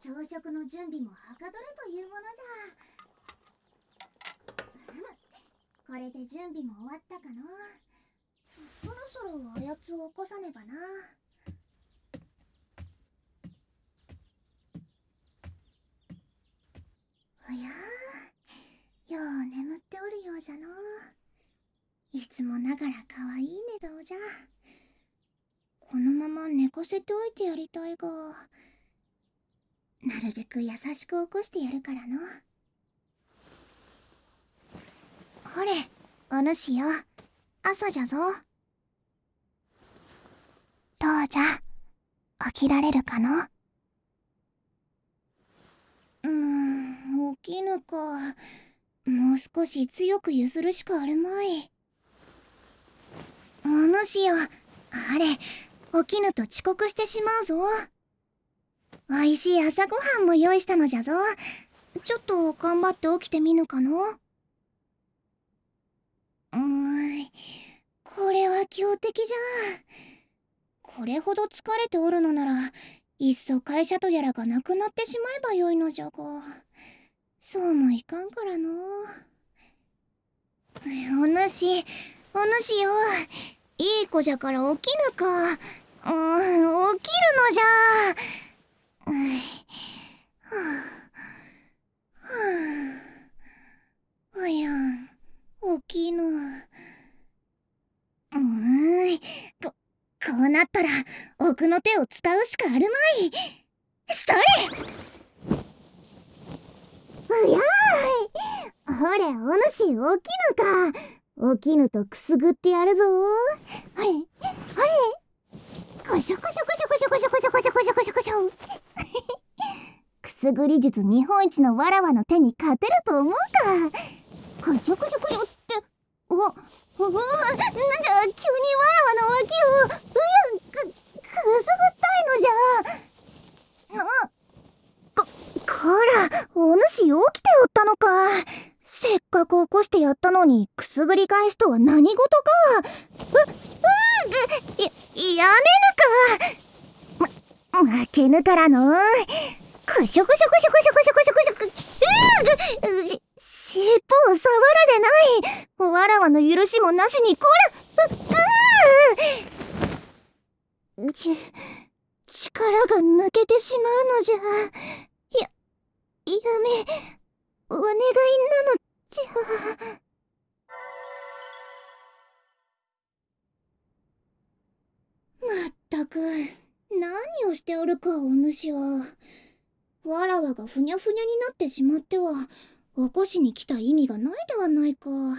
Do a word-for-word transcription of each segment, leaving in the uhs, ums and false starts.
朝食の準備もはかどるというものじゃ。ふむ、これで準備も終わったかの。そろそろあやつを起こさねばな。おやー、よう眠っておるようじゃの。いつもながらかわいい寝顔じゃ。このまま寝かせておいてやりたいが、なるべく優しく起こしてやるからの。ほれ、お主よ、朝じゃぞ。どうじゃ、起きられるかの？うーん、起きぬか。もう少し強くゆするしかあるまい。お主よ、あれ、起きぬと遅刻してしまうぞ。おいしい朝ごはんも用意したのじゃぞ。ちょっと頑張って起きてみぬかの？うーん、これは強敵じゃ。これほど疲れておるのなら、いっそ会社とやらがなくなってしまえばよいのじゃが、そうもいかんからの。お主、お主よ、いい子じゃから起きぬか。うん、起きるのじゃ。うん、はあ、はあ、おやん、起きぬ。うーん、こ、こうなったら奥の手を伝うしかあるまい。それ！うやーい、ほれ、お主起きぬか。起きぬとくすぐってやるぞ。ほれ、ほれ、こしょこしょこしょこしょこしょこしょこしょこしょこしょこしょ。くすぐり術日本一のわらわの手に勝てると思うか。こしょこしょこしょって、うわ、うわ、なんじゃ急にわらわの脇を、うや、く、くすぐったいのじゃ。な、こ、こら、お主起きておったのか。せっかく起こしてやったのにくすぐり返すとは何事か。う、うーぐ、や、やめぬか。ま、負けぬからの。こしょこしょこしょこしょこしょこしょこしょこ、うーぐ、し、尻尾を触るでない。わらわの許しもなしにこら、う、うーち、力が抜けてしまうのじゃ。や、やめ、お願いなのじゃ。まったく、何をしておるか、お主は。わらわがふにゃふにゃになってしまっては、起こしに来た意味がないではないか。も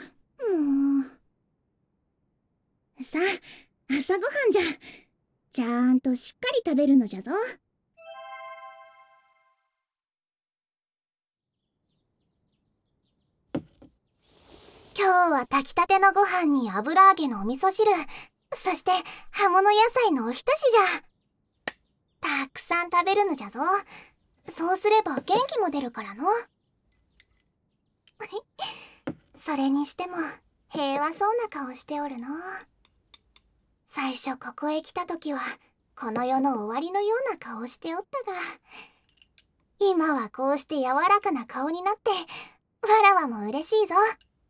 う。さあ、朝ごはんじゃ。ちゃんとしっかり食べるのじゃぞ。今日は炊きたてのご飯に油揚げのお味噌汁、そして葉物野菜のおひたしじゃ。たくさん食べるのじゃぞ。そうすれば元気も出るからの。それにしても平和そうな顔しておるの。最初ここへ来た時はこの世の終わりのような顔しておったが、今はこうして柔らかな顔になってわらわも嬉しいぞ。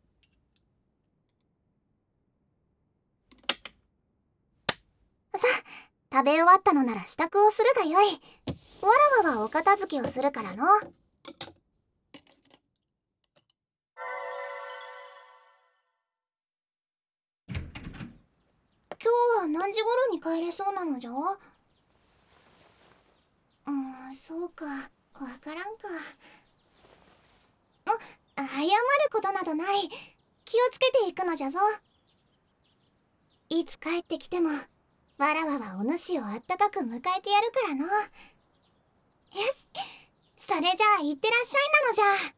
さあ、食べ終わったのなら支度をするがよい。わらわはお片付けをするからの。今日は何時頃に帰れそうなのじゃ？うん、そうか、わからんか。あ、謝ることなどない。気をつけていくのじゃぞ。いつ帰ってきてもわらわはお主をあったかく迎えてやるからの。よし、それじゃあ行ってらっしゃいなのじゃ。